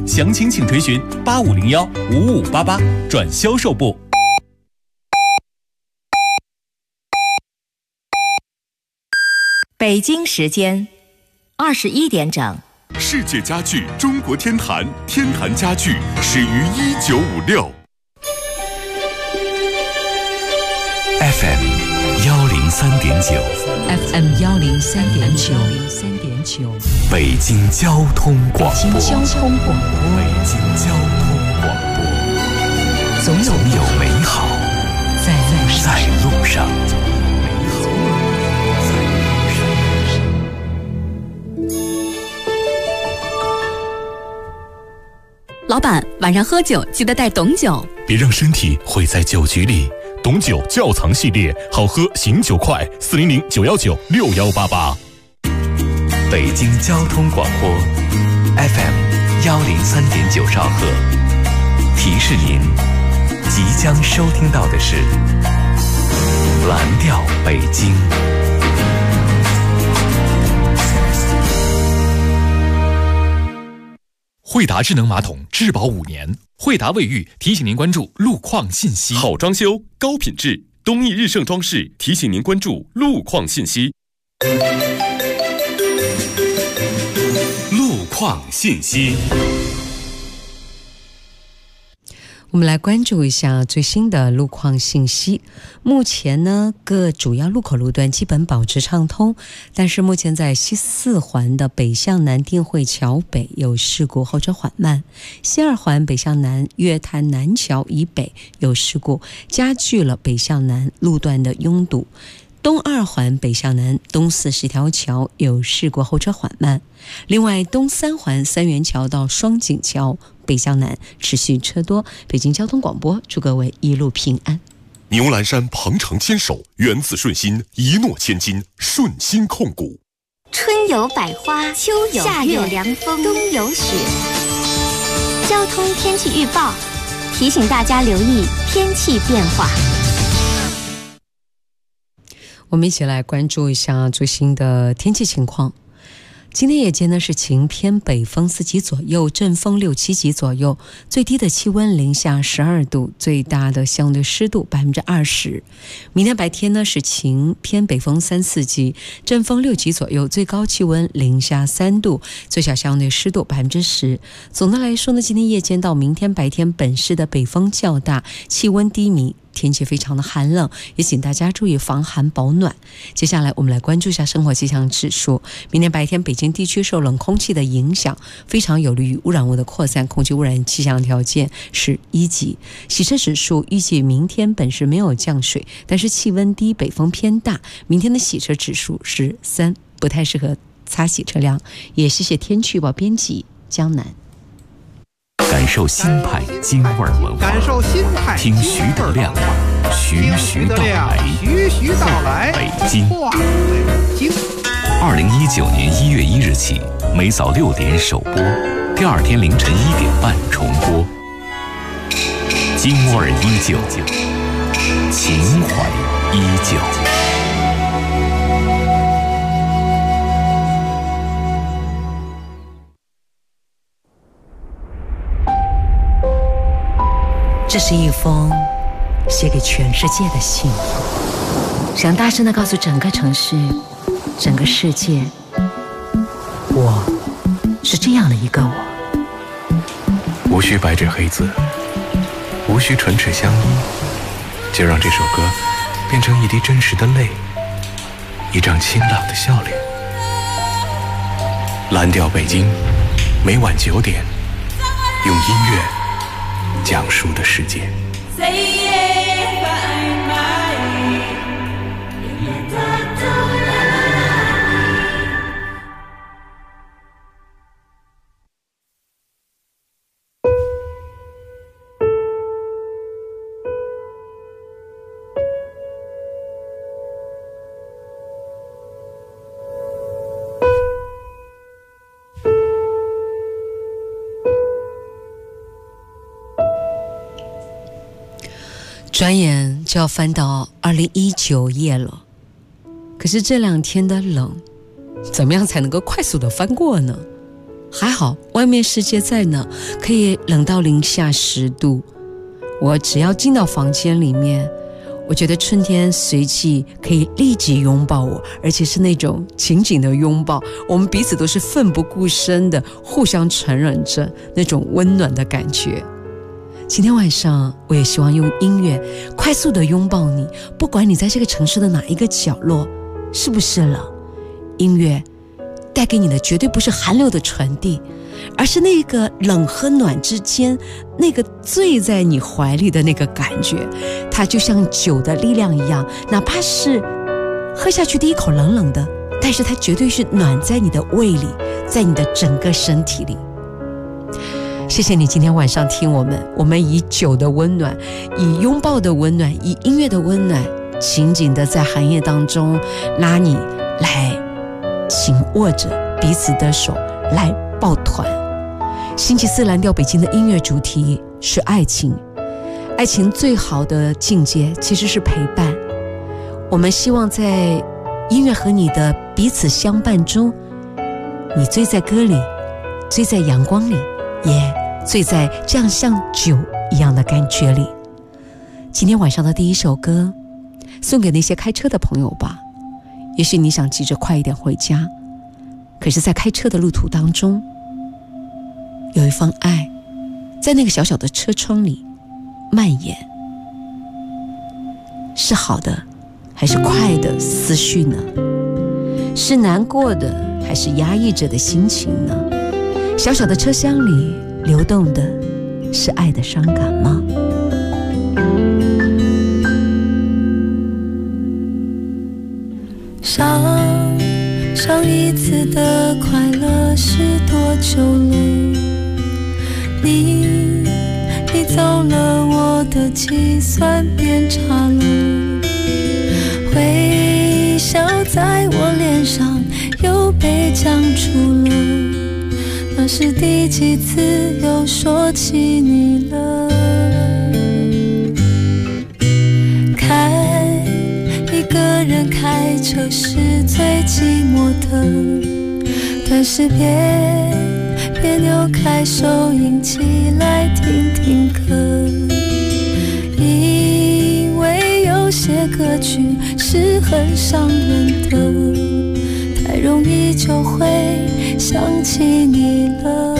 详情请垂询8501-5588转销售部。 北京时间21点整。 世界家具中国天坛，天坛家具始于1956。 FM 103.9 FM 103.9 北京交通广播。 北京交通广播。 北京交通广播。总有美好在路上。 老板，晚上喝酒记得带董酒， 别让身体毁在酒局里。董酒窖藏系列，好喝醒酒快，400-919-6188。 北京交通广播 FM 103.9兆赫，提示您即将收听到的是蓝调北京。 惠达智能马桶质保5年，惠达卫浴提醒您关注路况信息。 好装修，高品质，东义日盛装饰提醒您关注路况信息。路况信息。 我们来关注一下最新的路况信息。目前呢，各主要路口路段基本保持畅通，但是目前在西4环的北向南定慧桥北有事故，后车缓慢；西2环北向南月坛南桥以北有事故，加剧了北向南路段的拥堵。东2环北向南东4十条桥有事故，后车缓慢。另外，东3环三元桥到双井桥北向南持续车多。北京交通广播祝各位一路平安。 牛栏山鹏程牵手，源自顺心，一诺千金，顺心控股。 春有百花，秋有夏有凉风，冬有雪。交通天气预报提醒大家留意天气变化。 我们一起来关注一下最新的天气情况。今天夜间呢是晴，偏北风4级左右，阵风6、7级左右，最低的气温零下12度，最大的相对湿度20%。明天白天呢是晴，偏北风3、4级，阵风6级左右，最高气温零下3度，最小相对湿度10%。总的来说呢，今天夜间到明天白天本市的北风较大，气温低迷，天气非常的寒冷，也请大家注意防寒保暖。接下来我们来关注一下生活气象指数。明天白天北京地区受冷空气的影响，非常有利于污染物的扩散，空气污染气象条件是1级。洗车指数预计明天本市没有降水，但是气温低，北风偏大，明天的洗车指数是3，不太适合擦洗车辆。也谢谢天气预报编辑江南。 感受新派京味文化，听徐德亮徐徐道来，北京。2019年1月1日起，每早6点首播，第2天凌晨1点半重播。京味依旧，情怀依旧。 这是一封写给全世界的信，想大声地告诉整个城市、整个世界，我是这样的一个我。 无需白纸黑字，无需唇齿相依，就让这首歌变成一滴真实的泪，一张清朗的笑脸。蓝调北京，每晚9点，用音乐讲述的世界。 转眼就要翻到2019页了，可是这2天的冷，怎么样才能够快速的翻过呢？ 还好外面世界再冷，可以冷到零下10度，我只要进到房间里面，我觉得春天随即可以立即拥抱我，而且是那种紧紧的拥抱，我们彼此都是奋不顾身的互相承认着那种温暖的感觉。今天晚上我也希望用音乐快速的拥抱你，不管你在这个城市的哪一个角落，是不是了？音乐带给你的绝对不是寒流的传递，而是那个冷和暖之间那个醉在你怀里的那个感觉，它就像酒的力量一样，哪怕是喝下去第一口冷冷的，但是它绝对是暖在你的胃里，在你的整个身体里。谢谢你今天晚上听我们以酒的温暖，以拥抱的温暖，以音乐的温暖，紧紧的在寒夜当中拉你来紧握着彼此的手，来抱团。星期四蓝调北京的音乐主题是爱情，爱情最好的境界其实是陪伴。我们希望在音乐和你的彼此相伴中，你醉在歌里，醉在阳光里，也醉在这样像酒一样的感觉里。今天晚上的第一首歌送给那些开车的朋友吧，也许你想急着快一点回家，可是在开车的路途当中，有一份爱在那个小小的车窗里蔓延，是好的还是快的思绪呢？是难过的还是压抑着的心情呢？小小的车厢里流动的是爱的伤感吗？ 上一次的快乐是多久了？你走了，我的计算变差了，微笑在我脸上又被僵住了，那是第几次又说起你了？一个人开车是最寂寞的，但是别扭开收音机来听听歌，因为有些歌曲是很伤人的，太容易就会想起你了。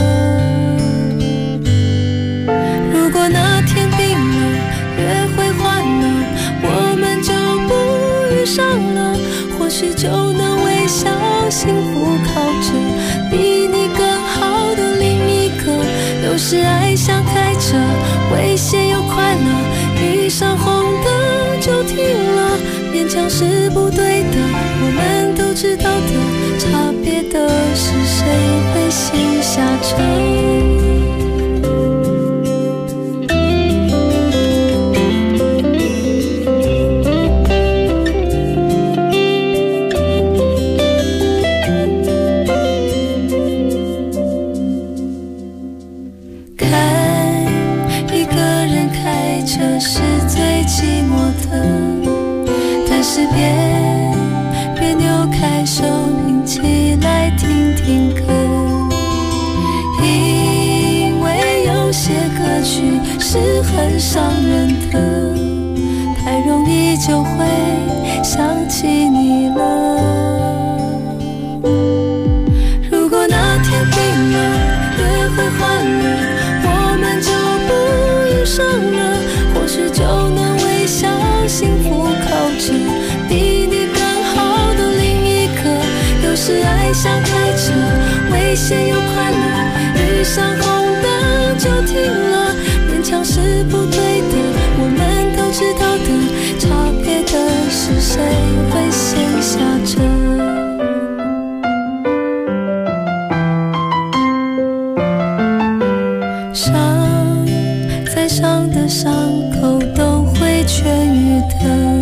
如果那天冰了，约会换了，我们就不遇上了，或许就能微笑幸福靠着比你更好的另一个。有时爱像开车，危险又快乐，遇上红灯就停了，勉强是不对的，我们都知道的，差别的是谁会先下车。别扭开收音机来听听歌，因为有些歌曲是很伤人的，太容易就会想起你了。如果那天冰了，约会换了，我们就不遇上了，或许就能微笑幸福靠着比你更好的另一个。有时爱像开车，危险又快乐，遇上红灯就停了，勉强是不对的，我们都知道的，差别的是谁会先下车。再伤的伤口都会痊愈的，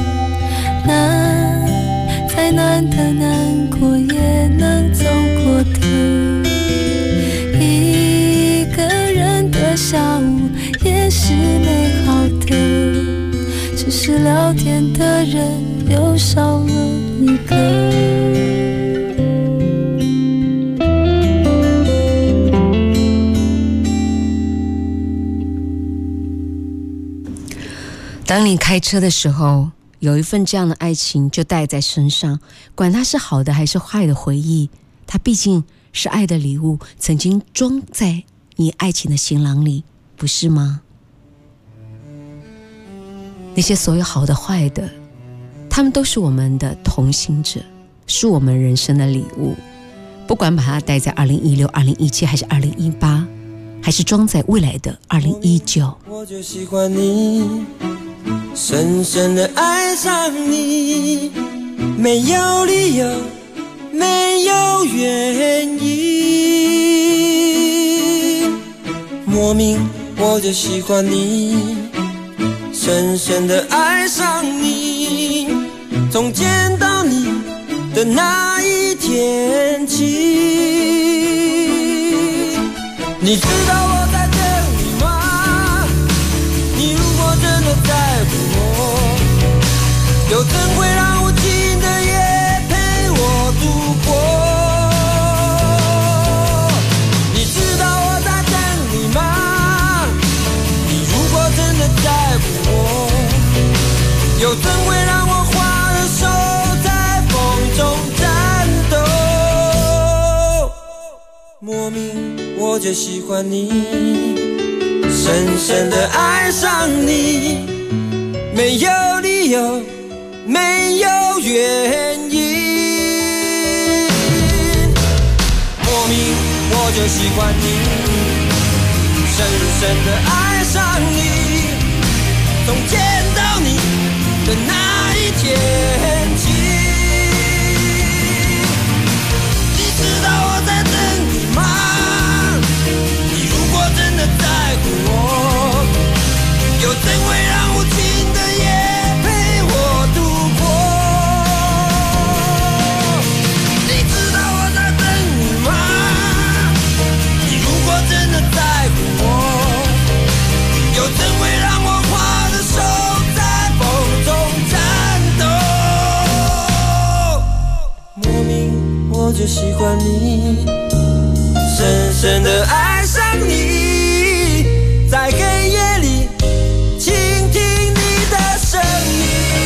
再难的难过也能走过的，一个人的下午也是美好的，只是聊天的人又少了一个。 当你开车的时候，有一份这样的爱情就带在身上，管它是好的还是坏的回忆，它毕竟是爱的礼物，曾经装在你爱情的行囊里，不是吗？那些所有好的坏的，他们都是我们的同行者，是我们人生的礼物，不管把它带在2016、2017还是2018，还是装在未来的2019。 我就喜欢你，深深的爱上你，没有理由，没有原因，莫名我就喜欢你，深深的爱上你，从见到你的那一天起。你知道我在等你吗？你如果真的在乎我，又怎会让无情的夜陪我度过？你知道我在等你吗？你如果真的在乎我，又怎会让我花了手在风中颤抖？莫名我就喜欢你，深深的爱上你，没有理由，没有原因，莫名我就喜欢你，深深的爱上你，从见到你的那一天起。你知道我在等你吗？你如果真的在乎我，又怎会让无情的夜陪我度过？你知道我在等你吗？你如果真的在乎我，又怎会让我花的手在风中颤抖？莫名我就喜欢你，深深的爱上你，在黑夜里倾听你的声音。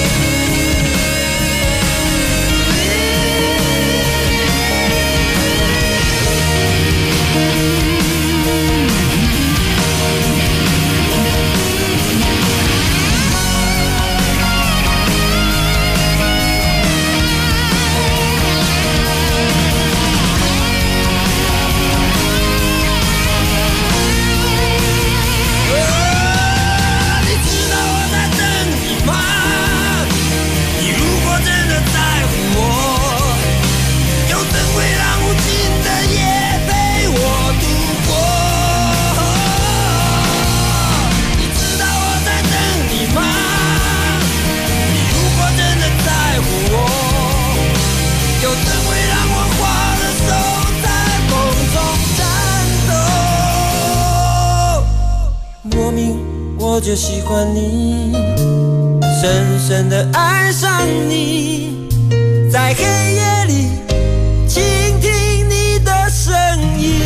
我就喜欢你，深深的爱上你，在黑夜里倾听你的声音。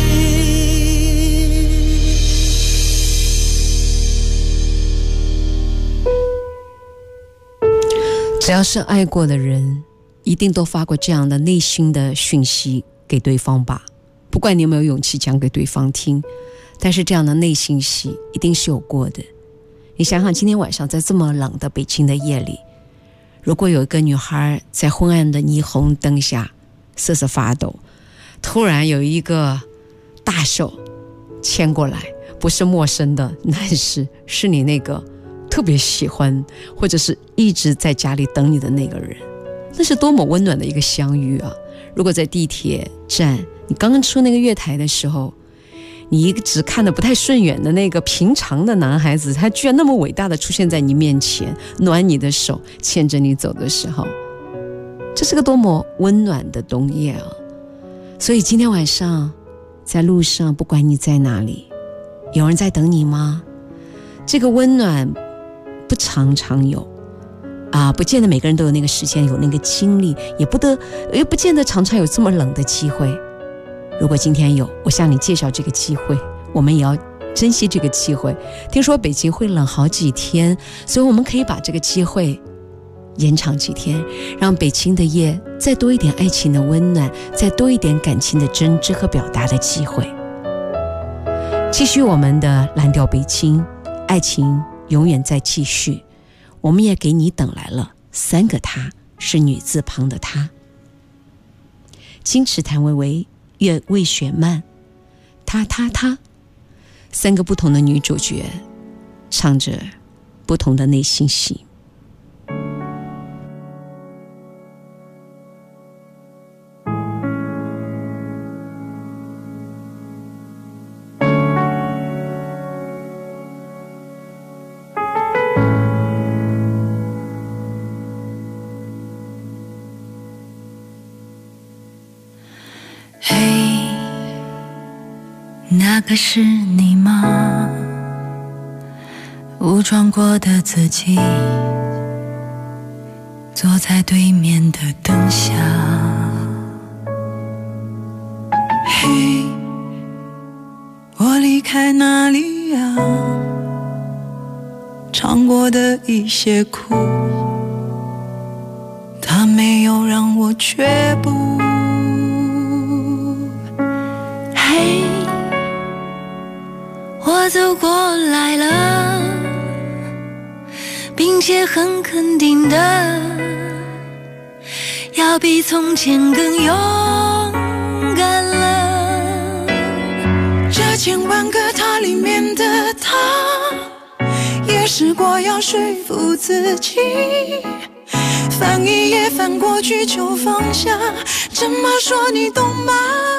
只要是爱过的人，一定都发过这样的内心的讯息给对方吧，不管你有没有勇气讲给对方听，但是这样的内心戏一定是有过的。你想想今天晚上在这么冷的北京的夜里，如果有一个女孩在昏暗的霓虹灯下瑟瑟发抖，突然有一个大手牵过来，不是陌生的男士，是你那个特别喜欢或者是一直在家里等你的那个人，那是多么温暖的一个相遇啊！如果在地铁站你刚刚出那个月台的时候，你一直看得不太顺眼的那个平常的男孩子，他居然那么伟大的出现在你面前，暖你的手，牵着你走的时候，这是个多么温暖的冬夜啊！所以今天晚上在路上，不管你在哪里，有人在等你吗？这个温暖不常常有啊，不见得每个人都有那个时间，有那个精力，也不见得常常有这么冷的机会。如果今天有，我向你介绍这个机会，我们也要珍惜这个机会。听说北京会冷好几天，所以我们可以把这个机会延长几天，让北京的夜再多一点爱情的温暖，再多一点感情的真挚和表达的机会。继续我们的蓝调北京，爱情永远在继续。我们也给你等来了3个他，是女字旁的他。金池谭维维、魏雪曼，他，3个不同的女主角，唱着不同的内心戏。 那个是你吗？武装过的自己，坐在对面的灯下。嘿，我离开哪里呀？尝过的一些苦，它没有让我却步。嘿，我走过来了，并且很肯定的，要比从前更勇敢了。这千万个他里面的他，也试过要说服自己，翻一页翻过去就放下，这么说你懂吗？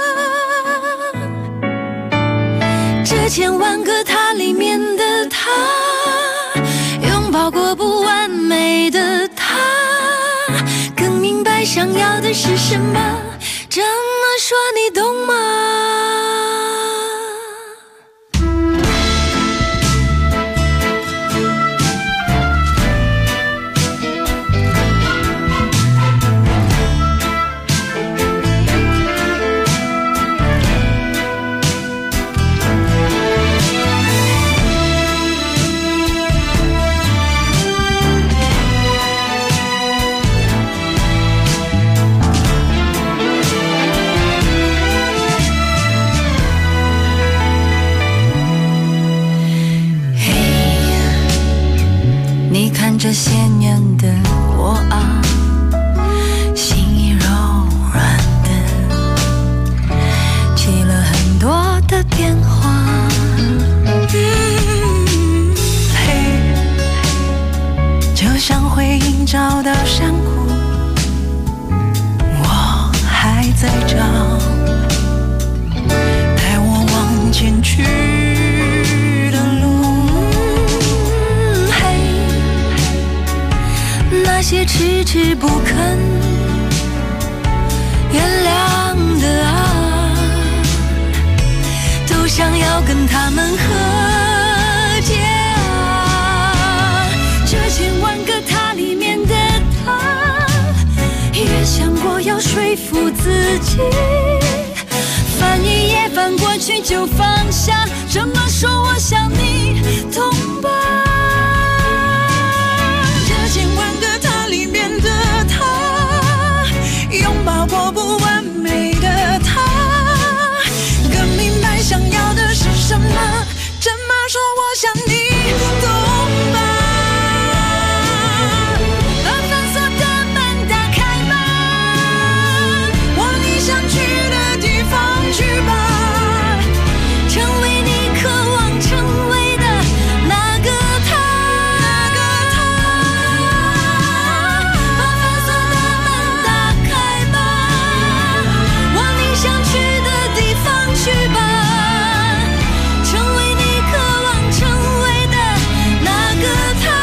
这千万个他里面的他，拥抱过不完美的他，更明白想要的是什么，这么说你懂吗？这些年的我啊，心已柔软的，起了很多的变化。嘿，就像回音找到山谷，我还在找，带我往前去。那些迟迟不肯原谅的啊，都想要跟他们和解啊。这千万个他里面的他，也想过要说服自己，翻一页翻过去就放下，这么说我想你懂吧？拥抱过不完美的他，更明白想要的是什么，这么说我想你懂吧？把反锁的门打开吧，往你想去的地方去吧，成为你渴望成为的那个他。去吧，成为你渴望成为的那个他。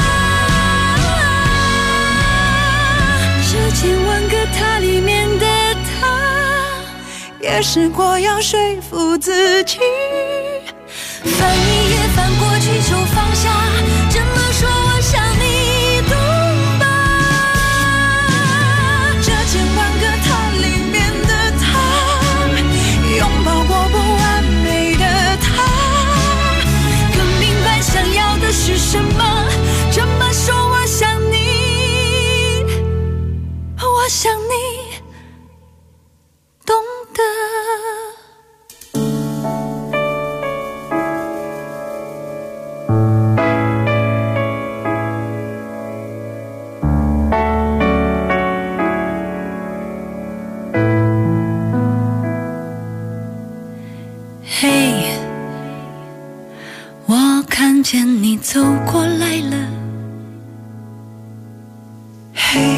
这千万个他里面的他，也试过要说服自己，翻一页翻过去就放下，这么说我想你懂吧？这千万个他里面的他，拥抱过不完美的他， 我看见你走过来了，嘿，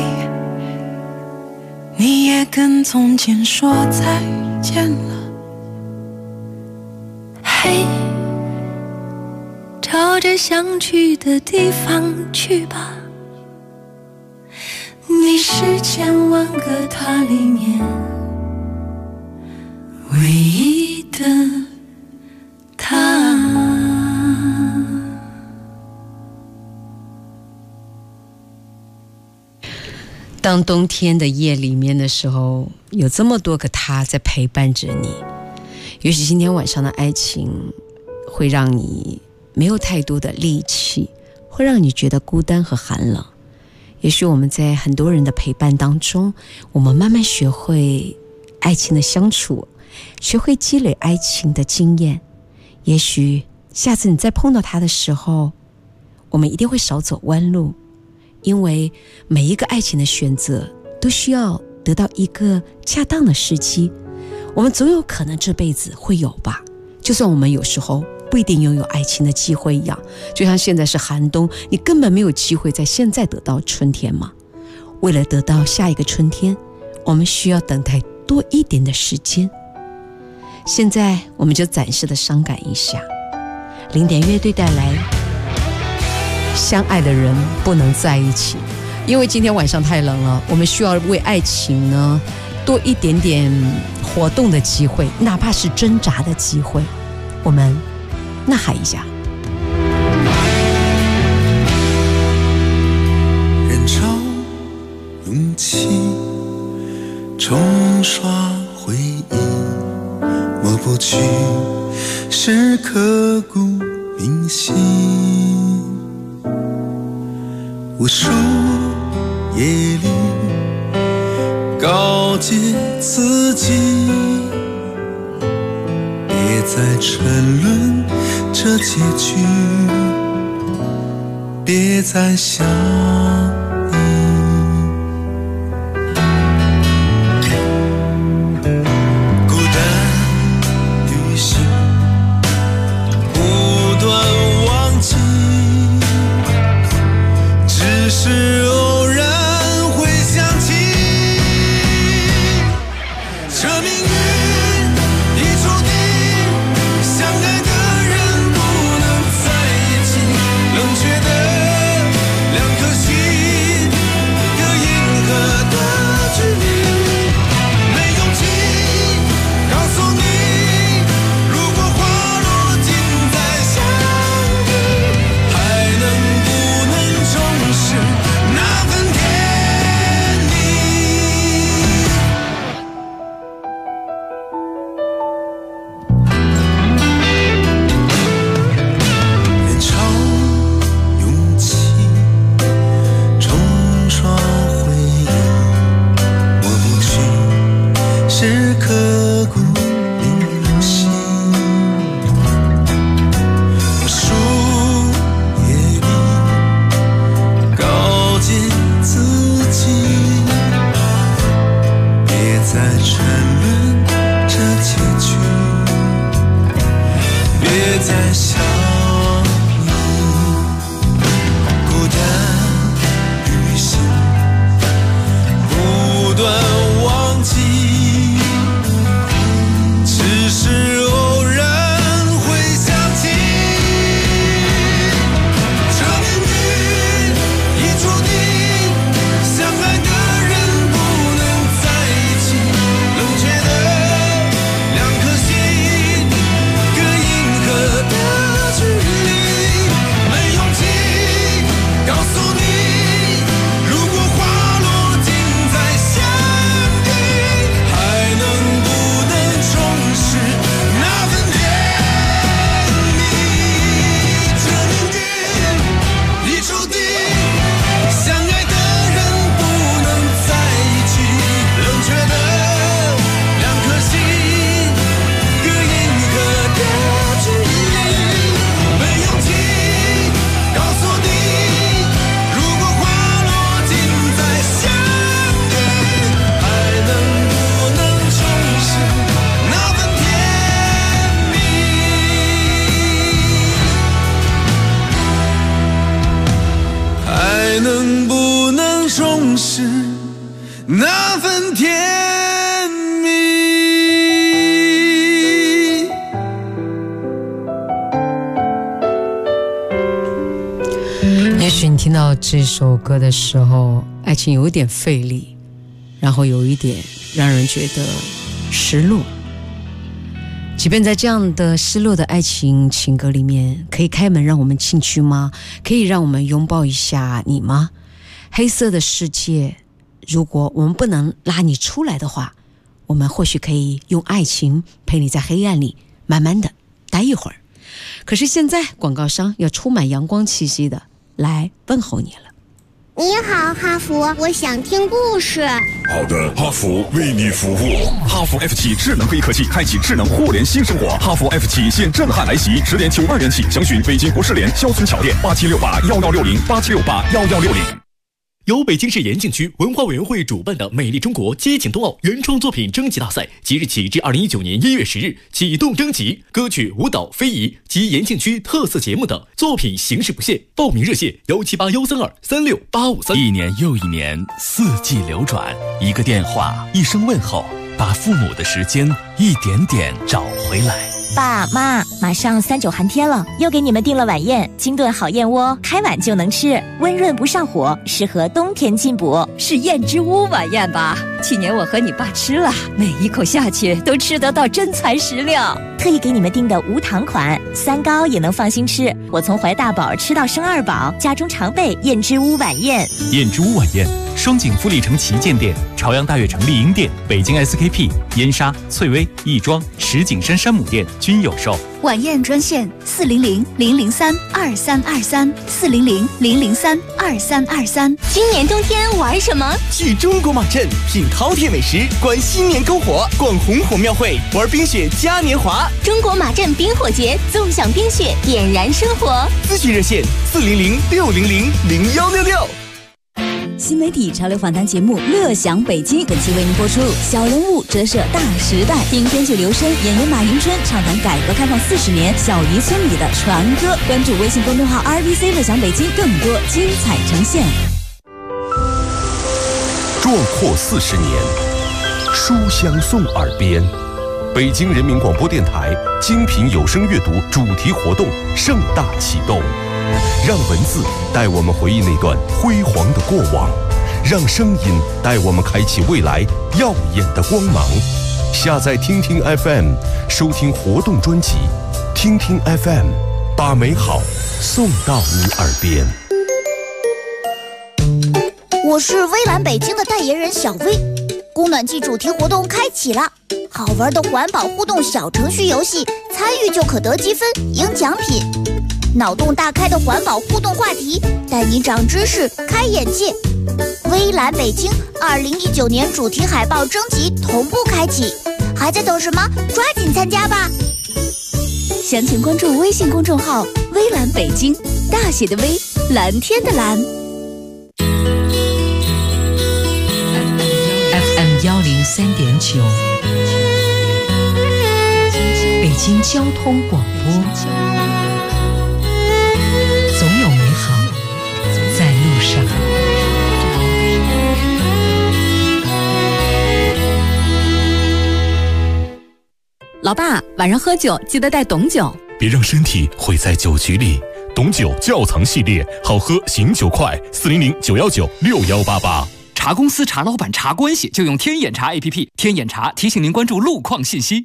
你也跟从前说再见了，嘿，朝着想去的地方去吧，你是千万个他里面唯一的他。 当冬天的夜里面的时候，有这么多个他在陪伴着你，也许今天晚上的爱情会让你没有太多的力气，会让你觉得孤单和寒冷。也许我们在很多人的陪伴当中，我们慢慢学会爱情的相处，学会积累爱情的经验。也许下次你再碰到他的时候，我们一定会少走弯路，因为每一个爱情的选择都需要得到一个恰当的时机。我们总有可能这辈子会有吧，就算我们有时候不一定拥有爱情的机会一样。就像现在是寒冬，你根本没有机会在现在得到春天嘛。为了得到下一个春天，我们需要等待多一点的时间。现在我们就暂时的伤感一下，零点乐队带来相爱的人不能在一起。因为今天晚上太冷了，我们需要为爱情呢多一点点活动的机会，哪怕是挣扎的机会，我们呐喊一下。 人潮涌起，冲刷回忆，抹不去是刻骨铭心。无数夜里告诫自己，别再沉沦这结局，别再想你。孤单旅行，不断忘记，只是偶然会想起，这命运已注定，相爱的人不能在一起，冷却的两颗心，隔银河的距离，没勇气告诉你，如果花落尽在相遇，还能不能重视那份甜蜜。人潮涌起，冲刷回忆，抹不去是刻骨铭心。无数夜里告诫自己，别再沉沦这结局，别再想你。孤单旅行，不断忘记，只是偶然会想起，这命运已注定，相爱的人不能在一起，冷却的两颗心，隔银河的那份甜蜜。 也许你听到这首歌的时候，爱情有一点费力，然后有一点让人觉得失落。即便在这样的失落的爱情情歌里面，可以开门让我们进去吗？可以让我们拥抱一下你吗？黑色的世界，如果我们不能拉你出来的话，我们或许可以用爱情陪你在黑暗里慢慢的待一会儿。可是现在广告商要充满阳光气息的来问候你了。 你好，哈佛，我想听故事。 好的，哈佛为你服务。哈佛 F7 智能黑科技，开启智能互联新生活。哈佛 F7 现震撼来袭，10点92元起，详询北京国士联肖村桥店8768116087681160。 由北京市延庆区文化委员会主办的美丽中国接景冬奥原创作品征集大赛，即日起至2019年1月10日启动征集，歌曲、舞蹈、非遗及延庆区特色节目等作品形式不限，报名热线17813236853。 一年又一年，四季流转，一个电话，一声问候，把父母的时间一点点找回来。 爸妈，马上3·9寒天了，又给你们订了晚宴，金炖好燕窝，开碗就能吃，温润不上火，适合冬天进补。 是燕之屋晚宴吧？去年我和你爸吃了，每一口下去都吃得到真材实料。 特意给你们订的无糖款，3高也能放心吃。我从怀大宝吃到生2宝，家中常备燕之屋晚宴。 燕之屋晚宴，双井富力城旗舰店、朝阳大悦城丽婴店、北京 SKP、燕莎、翠微、亦庄、石景山山姆店均有售。 晚宴专线400-003-2323，400-003-2323。 今年冬天玩什么？ 去中国马镇品饕餮美食，观新年篝火，逛红火庙会，玩冰雪嘉年华。 中国马镇冰火节，纵享冰雪，点燃生活。 咨询热线400-600-0166。 新媒体潮流访谈节目《乐享北京》，本期为您播出小人物折射大时代，听编剧刘申、演员马迎春畅谈改革开放40年小渔村里的传歌。关注微信公众号 RBC 乐享北京，更多精彩呈现。 壮阔40年，书香送耳边。北京人民广播电台精品有声阅读主题活动盛大启动，让文字带我们回忆那段辉煌的过往，让声音带我们开启未来耀眼的光芒。下载听听 FM， 收听活动专辑。听听 FM， 把美好送到你耳边。 我是微蓝北京的代言人小薇，供暖季主题活动开启了，好玩的环保互动小程序游戏，参与就可得积分赢奖品。脑洞大开的环保互动话题，带你长知识开眼界。微蓝北京2019年主题海报征集同步开启，还在等什么？抓紧参加吧！ 详情关注微信公众号微蓝北京，大写的微，蓝天的蓝。 FM103.9，北京交通广播，总有美好在路上。 老爸，晚上喝酒记得带董酒， 别让身体毁在酒局里。董酒窖藏系列，好喝醒酒快，400-919-6188。 查公司、查老板、查关系，就用天眼查 APP。天眼查提醒您关注路况信息。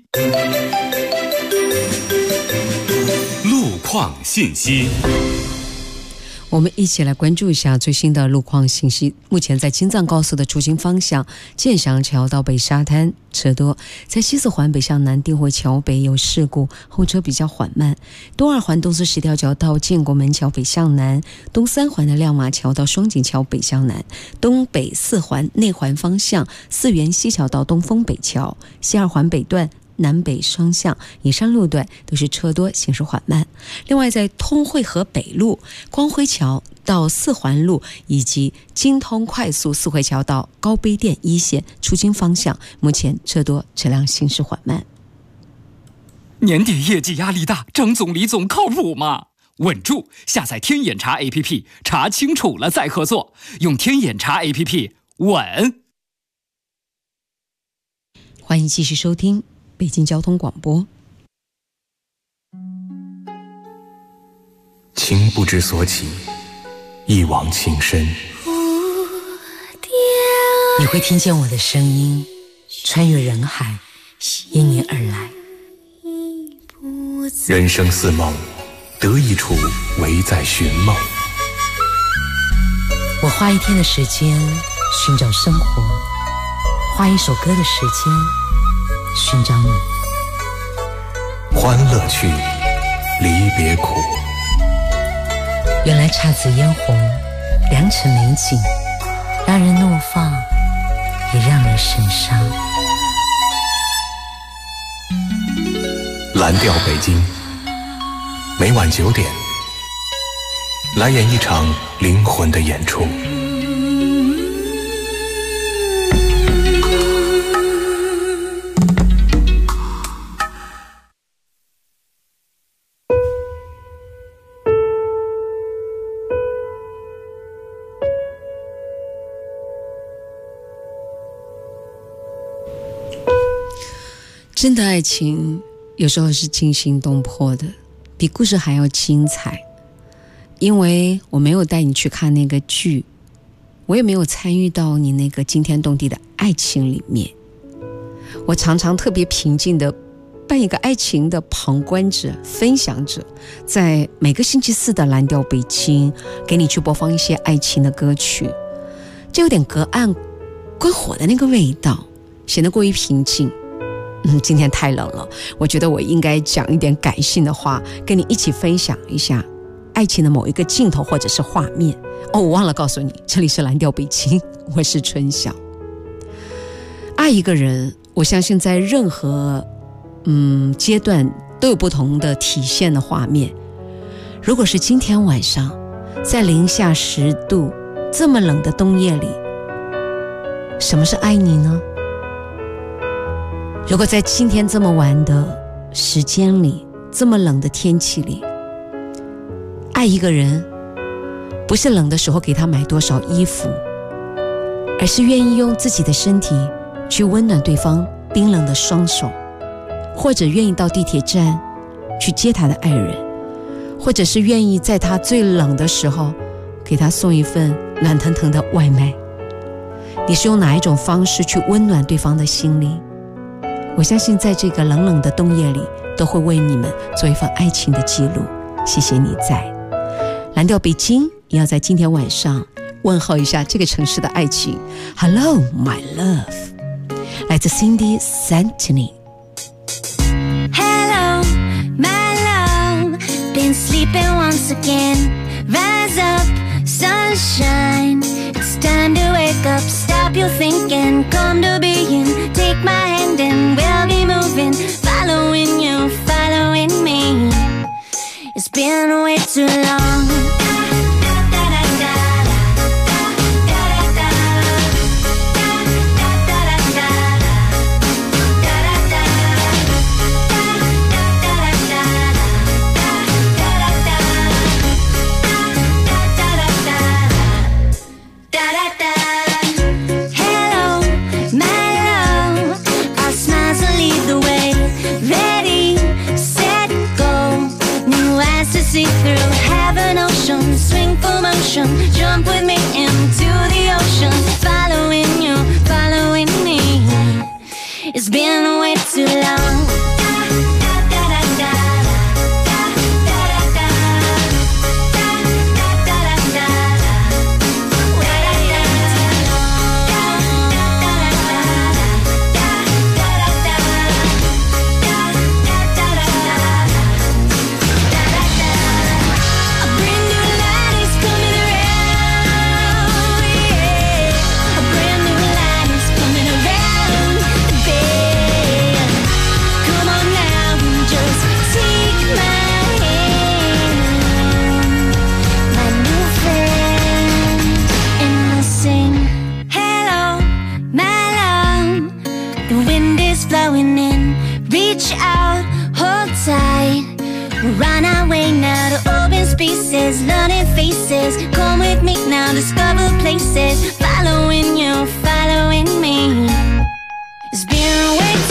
路况信息。 我们一起来关注一下最新的路况信息。目前在京藏高速的出京方向，建祥桥到北沙滩车多，在西四环北向南定慧桥北有事故，后车比较缓慢。东二环东四十条桥到建国门桥北向南，东三环的亮马桥到双井桥北向南，东北四环内环方向四元西桥到东风北桥，西二环北段南北双向以上路段都是车多，行驶缓慢。另外在通惠河北路光辉桥到四环路以及京通快速四惠桥到高碑店一线出京方向，目前车多，车辆行驶缓慢。 年底业绩压力大，张总李总靠谱吗？稳住，下载天眼查 APP， 查清楚了再合作，用天眼查 APP 稳。 欢迎继续收听北京交通广播。 情不知所起，一往情深。 你会听见我的声音穿越人海，因你而来。 人生似梦，得一处唯在寻梦。 我花一天的时间寻找生活，花一首歌的时间寻找你。 欢乐去，离别苦。 原来姹紫嫣红，良辰美景，让人怒放，也让人神伤。 蓝调北京，每晚9点，来演一场灵魂的演出。 真的爱情有时候是惊心动魄的，比故事还要精彩。因为我没有带你去看那个剧，我也没有参与到你那个惊天动地的爱情里面。我常常特别平静的扮一个爱情的旁观者、分享者，在每个星期四的蓝调北京给你去播放一些爱情的歌曲，这有点隔岸观火的那个味道，显得过于平静。今天太冷了，我觉得我应该讲一点感性的话，跟你一起分享一下爱情的某一个镜头或者是画面。我忘了告诉你，这里是蓝调北京，我是春晓。爱一个人，我相信在任何阶段都有不同的体现的画面。如果是今天晚上在零下10度这么冷的冬夜里，什么是爱你呢？如果在今天这么晚的时间里，这么冷的天气里，爱一个人不是冷的时候给他买多少衣服，而是愿意用自己的身体去温暖对方冰冷的双手，或者愿意到地铁站去接他的爱人，或者是愿意在他最冷的时候给他送一份暖腾腾的外卖。你是用哪一种方式去温暖对方的心灵？我相信在这个冷冷的冬夜里，都会为你们做一份爱情的记录。谢谢你在蓝调北京，也要在今天晚上问候一下这个城市的爱情。 Hello my love， 来自 Cindy Santini。 Hello my love, been sleeping once again. Rise up, sunshine, it's time to wake up. Stop your thinking, come to being. Take my hand and we'll be moving. Following you, following me. It's been way too long. Jump with me into the ocean. Following you, following me. It's been way too long. Run away now to open spaces, learning faces. Come with me now, discover places. Following you, following me. It's been way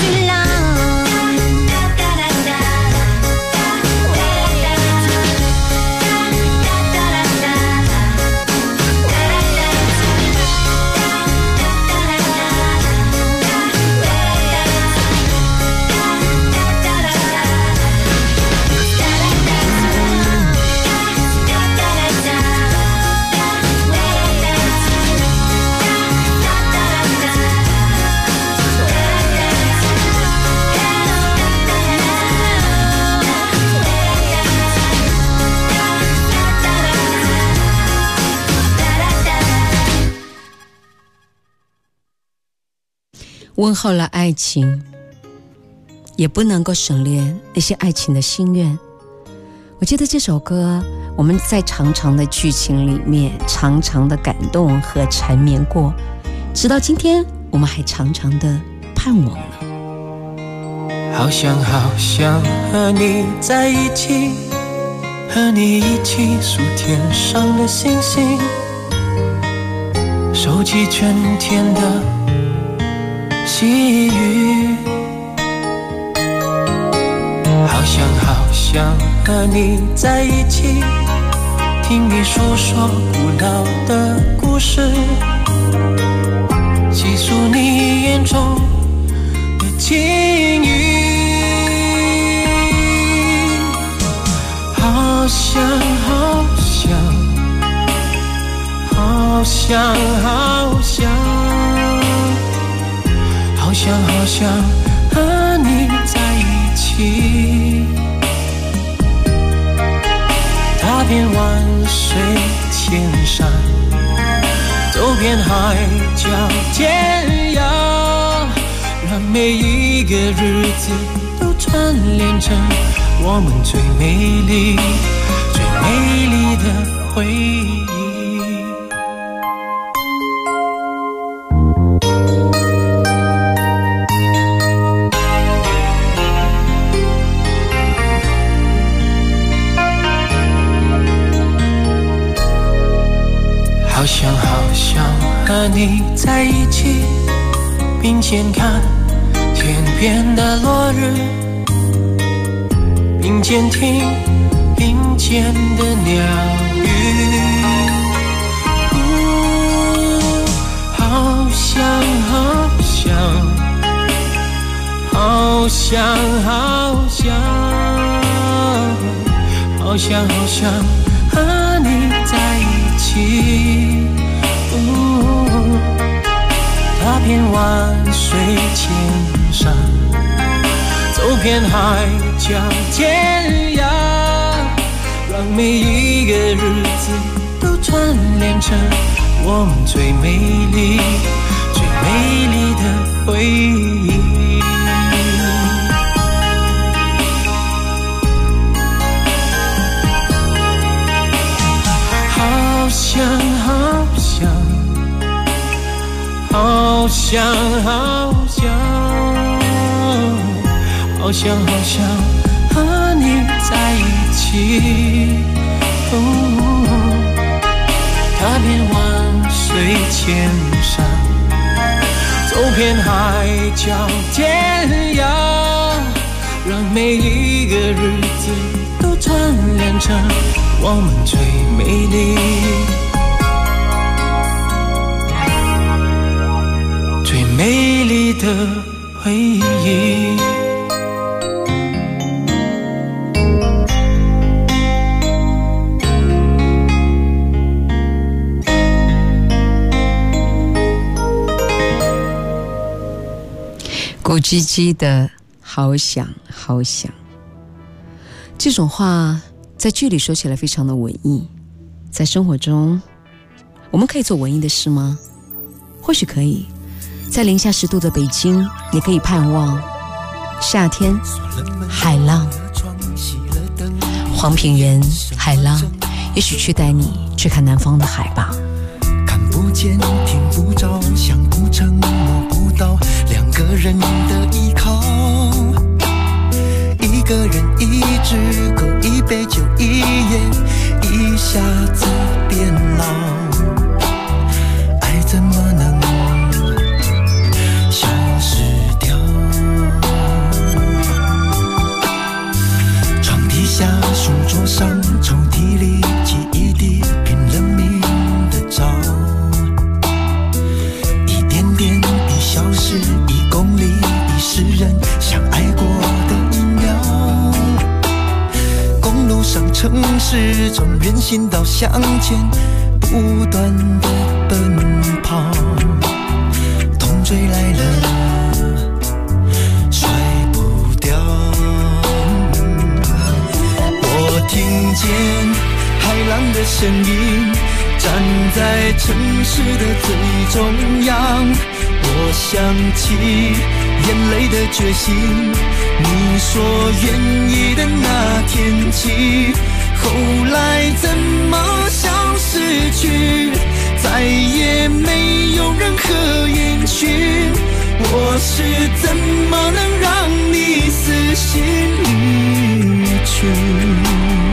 问候了爱情，也不能够省略那些爱情的心愿。我记得这首歌，我们在长长的剧情里面长长的感动和缠绵过，直到今天我们还长长的盼望呢。 好想好想和你在一起，和你一起数天上的星星，收集春天的细雨。好想好想和你在一起，听你诉说古老的故事，细数你眼中的情谊。好想好想好想好想好想好想和你在一起，踏遍万水千山，走遍海角天涯，让每一个日子都串联成我们最美丽最美丽的回忆。好想好想和你在一起，并肩看天边的落日，并肩听林间的鸟语。好想好想好想好想好想好想和你在一起，踏遍万水千山，走遍海角天涯，让每一个日子都串联成我们最美丽最美丽的回忆。好想好想好想好想好想好想和你在一起，踏遍万水千山，走遍海角天涯，让每一个日子都串联成我们最美丽最美丽的回忆。 古唧唧的好想好想，这种话在剧里说起来非常的文艺，在生活中我们可以做文艺的事吗？或许可以。在零下10度的北京，你可以盼望夏天海浪，黄平原海浪，也许去带你去看南方的海吧。 看不见听不着想不成摸不到，两个人的依靠，一个人一只狗一杯酒一夜，一下子变老，爱怎么能消失掉？床底下书桌上抽屉里记忆的拼了命的找，一点点一小时1公里一世人相爱过的1秒，公路上城市中人行道向前不断的奔跑，痛追来了甩不掉。我听见海浪的声音，站在城市的最中央， 我想起眼泪的决心，你说愿意的那天起，后来怎么消失去，再也没有任何音讯，我是怎么能让你死心离去。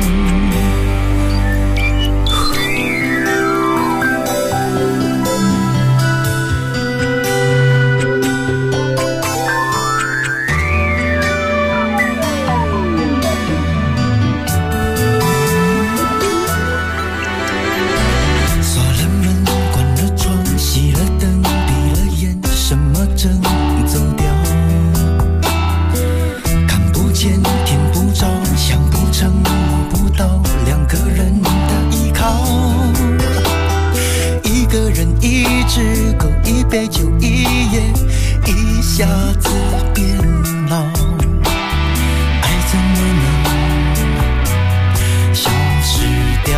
一只狗，一杯酒，一夜，一下子变老，爱怎么能消失掉？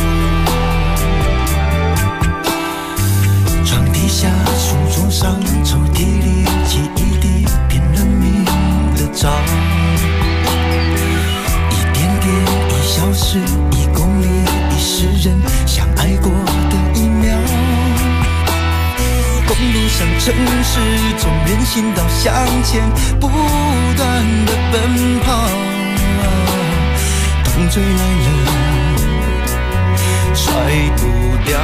床底下、书桌上、抽屉里，记忆里拼了命的找，一点点一小时，一公里，一世人相爱过的一秒。公路上、城市中，人行道向前不断的奔跑，痛追来了，甩不掉。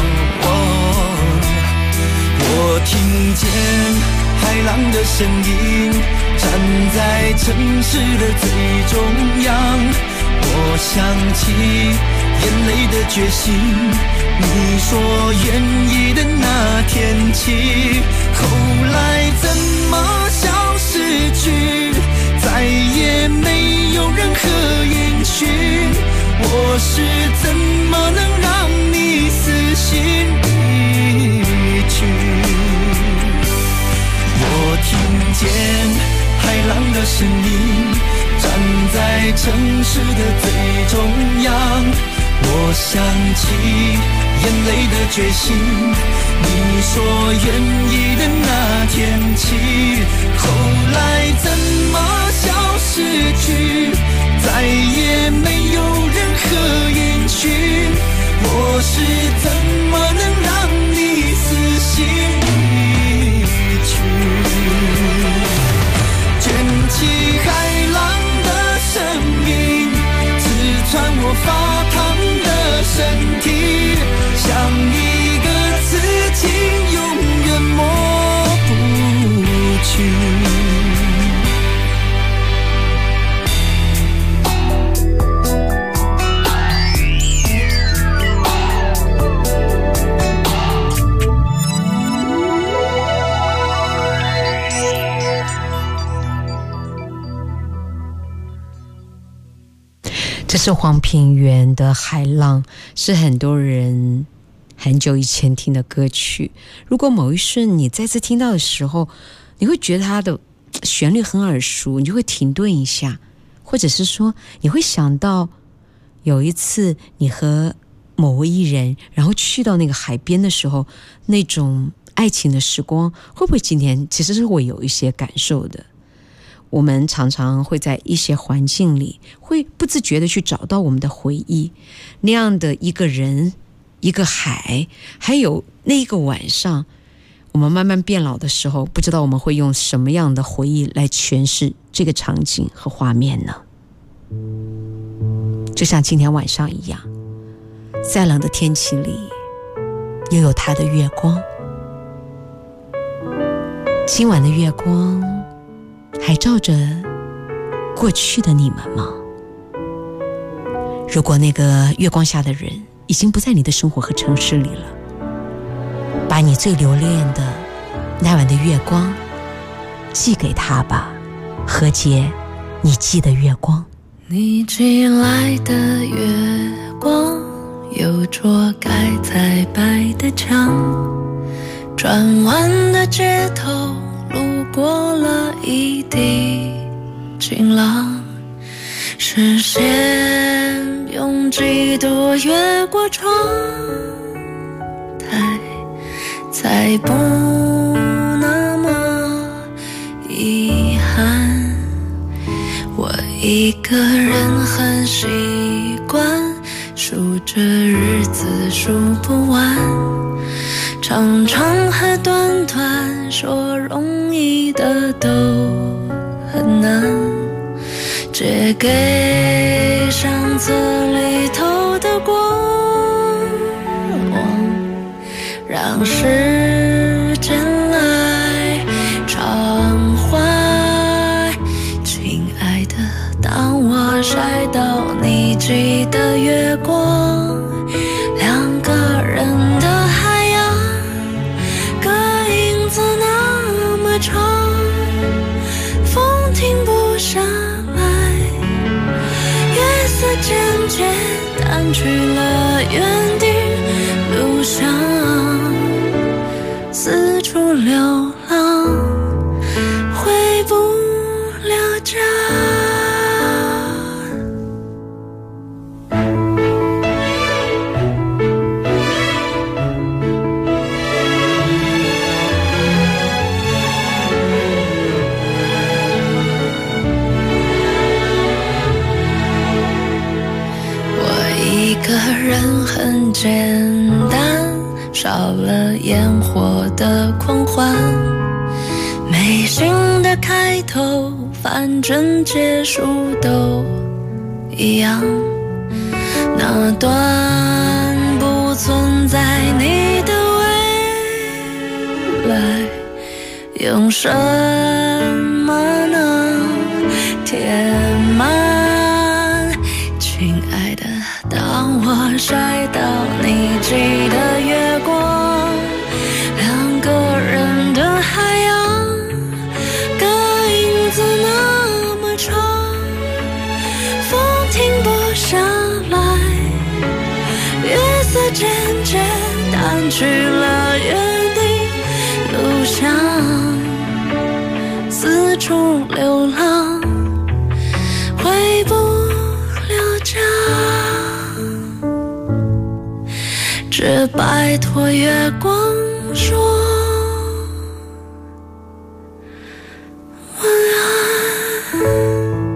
我听见海浪的声音，站在城市的最中央，我想起眼泪的决心，你说愿意的那天起，后来怎么消失去，再也没有任何音讯，我是怎么能让你死心离去？我听见海浪的声音，站在城市的最中央，我想起眼泪的决心，你说愿意的那天起，后来怎么消失去，再也没有任何音讯，我是怎么能让你死心离去？卷起海浪的生命，刺穿我发烫的身体，像一个刺青，永远抹不去。 这是黄品源的《海浪》，是很多人很久以前听的歌曲。如果某一瞬你再次听到的时候，你会觉得它的旋律很耳熟，你就会停顿一下，或者是说你会想到有一次你和某一人然后去到那个海边的时候，那种爱情的时光，会不会今天其实是会有一些感受的。我们常常会在一些环境里会不自觉的去找到我们的回忆，那样的一个人，一个海，还有那一个晚上，我们慢慢变老的时候，不知道我们会用什么样的回忆来诠释这个场景和画面呢？就像今天晚上一样，再冷的天气里又有它的月光。今晚的月光还照着过去的你们吗？如果那个月光下的人已经不在你的生活和城市里了，把你最留恋的那晚的月光寄给他吧，何洁，你寄的月光。 你寄来的月光有桌盖在白的墙，转弯的街头路过了一地晴朗，视线拥挤多越过窗台，才不一个人很习惯数着日子数不完，长长和短短说容易的都很难，借给相册里头的过往，让时间来偿还。亲爱的，当我晒到你记得月光，两个人的海洋，个影子那么长，风停不下来，月色渐渐淡去了原地路上，四处流浪，回不了家。一个人很简单，少了烟火的狂欢，没新的开头，反正结束都一样。那段不存在你的未来，用什么能填满？亲爱的，当我晒到你记得月光，两个人的海洋，个影子那么长，风停不下来，月色渐渐淡去了原地路上，四处流浪，回不了家。只拜托月光说晚安。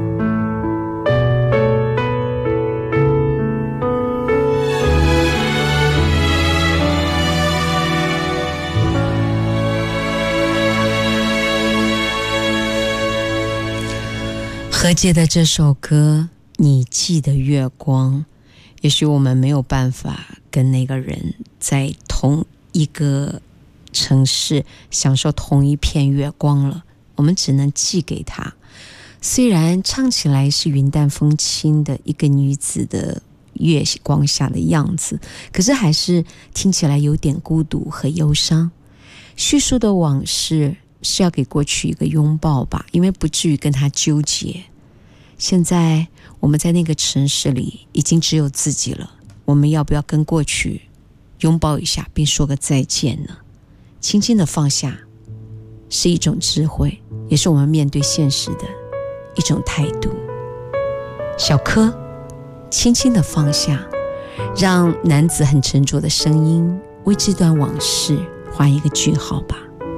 何洁的这首歌《你记得月光》，也许我们没有办法跟那个人在同一个城市享受同一片月光了，我们只能寄给他。虽然唱起来是云淡风轻的一个女子的月光下的样子，可是还是听起来有点孤独和忧伤。叙述的往事是要给过去一个拥抱吧，因为不至于跟他纠结。现在我们在那个城市里已经只有自己了，我们要不要跟过去拥抱一下并说个再见呢？轻轻的放下是一种智慧，也是我们面对现实的一种态度。小柯，轻轻的放下，让男子很沉着的声音为这段往事画一个句号吧。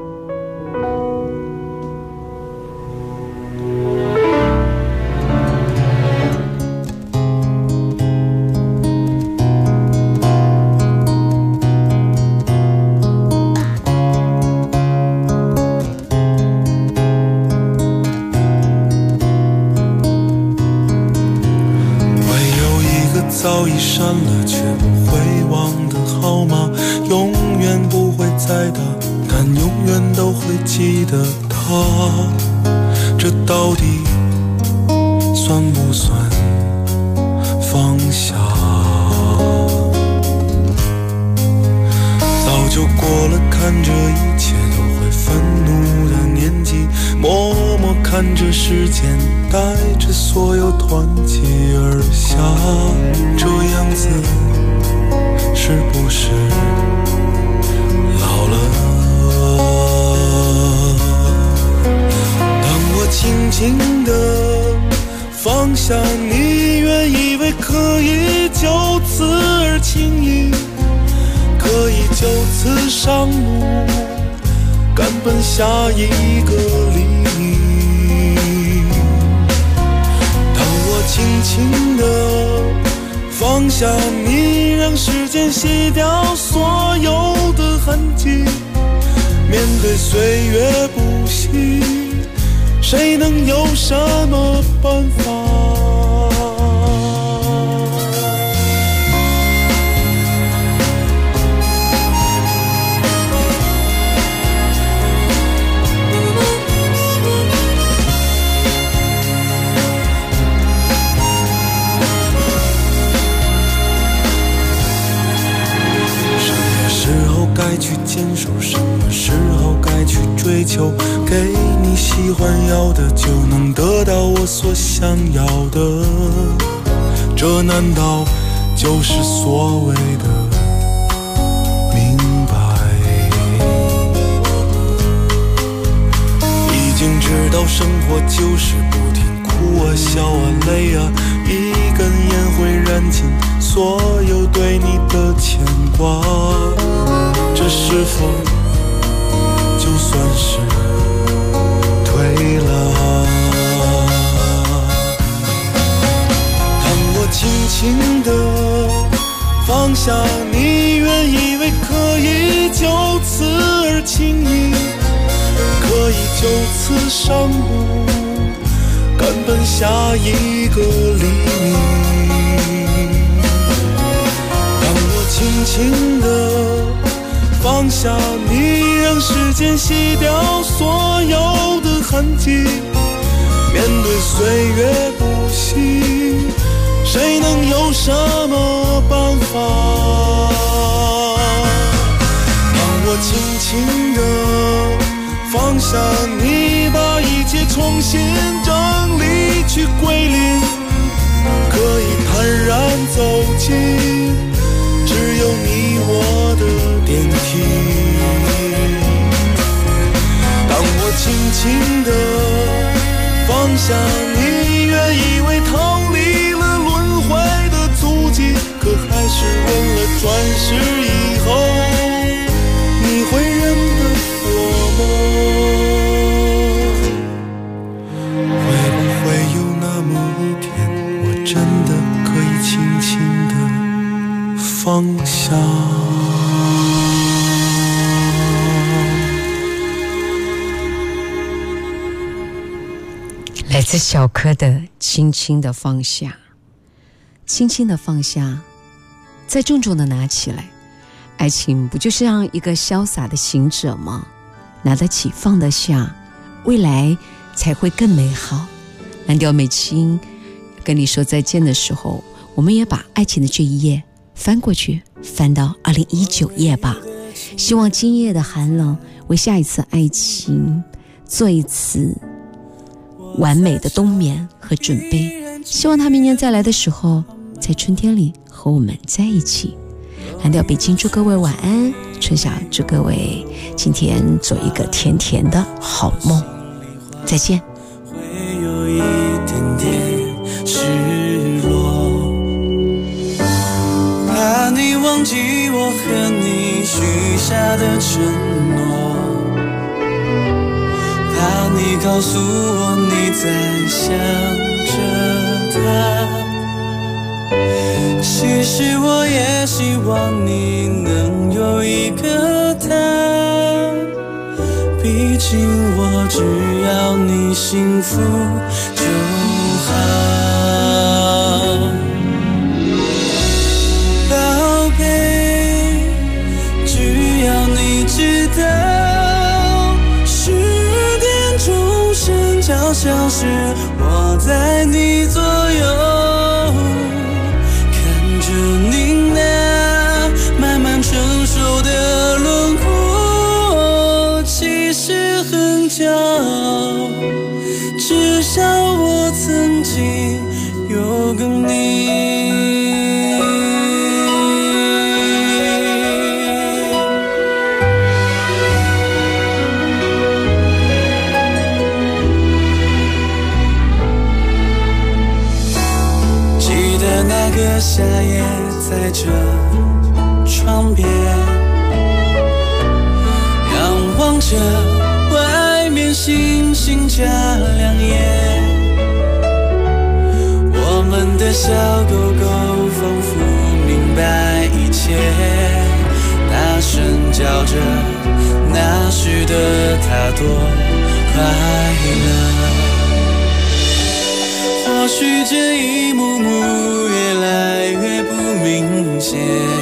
早已删了却不会忘的号码，永远不会再打，但永远都会记得他。这到底算不算放下？早就过了看着一切都会愤怒的年纪，默默看着时间带着所有团结而下。这样子是不是老了？当我轻轻地放下你，原以为可以就此而轻易，可以就此上路，赶奔下一个黎明。当轻轻地放下你，让时间洗掉所有的痕迹。面对岁月不息，谁能有什么办法？该去坚守，什么时候该去追求？给你喜欢要的，就能得到我所想要的。这难道就是所谓的明白？已经知道生活就是不停哭啊笑啊累啊，一根烟会燃尽所有对你的牵挂。这是否就算是退了？当我轻轻地放下你，原以为可以就此而轻易，可以就此上路，赶奔下一个黎明。当我轻轻地放下你，让时间洗掉所有的痕迹。面对岁月不息，谁能有什么办法？当我轻轻地放下你，把一切重新整理去归零，可以坦然走进只有你我的电梯。当我轻轻地放下你，原以为逃离了轮回的足迹，可还是问了转世以后，你会认得我吗？会不会有那么一天，我真的可以轻轻地放下？ 来自小柯的轻轻的放下，轻轻的放下，再重重的拿起来。爱情不就像一个潇洒的行者吗？拿得起放得下，未来才会更美好。蓝调美青跟你说再见的时候，我们也把爱情的这一页翻过去，翻到2019页吧。希望今夜的寒冷为下一次爱情做一次完美的冬眠和准备，希望他明年再来的时候，在春天里和我们在一起。蓝调北京祝各位晚安，春晓祝各位今天做一个甜甜的好梦，再见。 会有一点点失落，怕你忘记我和你许下的承诺，怕你告诉我你在想着他。其实我也希望你能有一个他，毕竟我只要你幸福就好。宝贝，只要你知道10点钟声叫响时，我在你左右，你那慢慢成熟的轮廓，其实很骄傲，至少我曾经有个你。记得那个夏夜，在这窗边，仰望着外面星星加亮夜，我们的小狗狗仿佛明白一切，大声叫着那时的它多快乐。或许这一幕幕越来越不明显，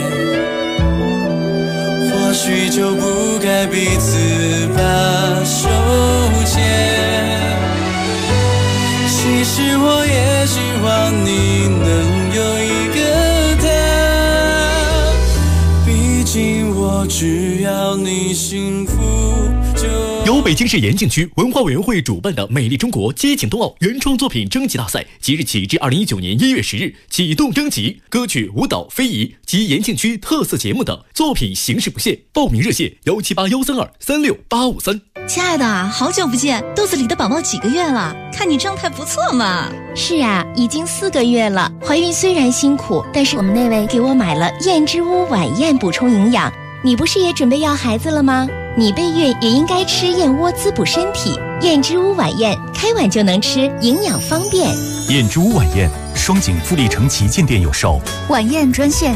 或许就不该彼此把手牵。其实我也希望你能有一个他，毕竟我只要你幸福就。 由北京市延庆区文化委员会主办的美丽中国街景冬奥原创作品征集大赛即日起至2019年1月10日启动征集，歌曲、舞蹈、非遗及延庆区特色节目等作品形式不限。报名热线17813236853。 亲爱的，好久不见，肚子里的宝宝几个月了？看你状态不错嘛。 是啊，已经4个月了。怀孕虽然辛苦，但是我们那位给我买了燕之屋晚宴补充营养。你不是也准备要孩子了吗？你备孕也应该吃燕窝滋补身体。燕之屋晚宴，开碗就能吃，营养方便。 燕之屋晚宴，双井富力城旗舰店有售。 晚宴专线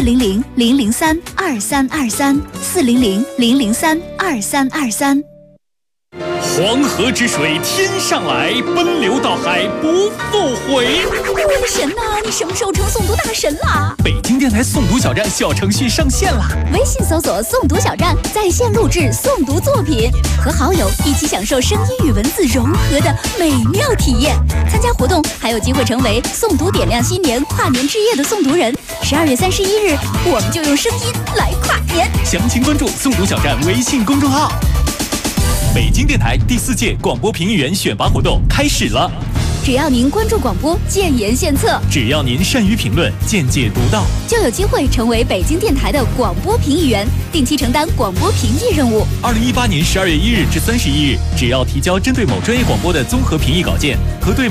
400-003-2323，400-003-2323。 黄河之水天上来，奔流到海不复回。 我的神呐，你什么时候成诵读大神啦？ 北京电台诵读小站小程序上线啦！ 微信搜索诵读小站，在线录制诵读作品，和好友一起享受声音与文字融合的美妙体验。参加活动还有机会成为诵读点亮新年跨年之夜的诵读人。12月31日，我们就用声音来跨年。 详情关注诵读小站微信公众号。北京电台第4届广播评议员选拔活动开始了。 只要您关注广播，建言献策； 只要您善于评论，见解独到， 就有机会成为北京电台的广播评议员，定期承担广播评议任务。 2018年12月1日至31日，只要提交针对某专业广播的综合评议稿件和对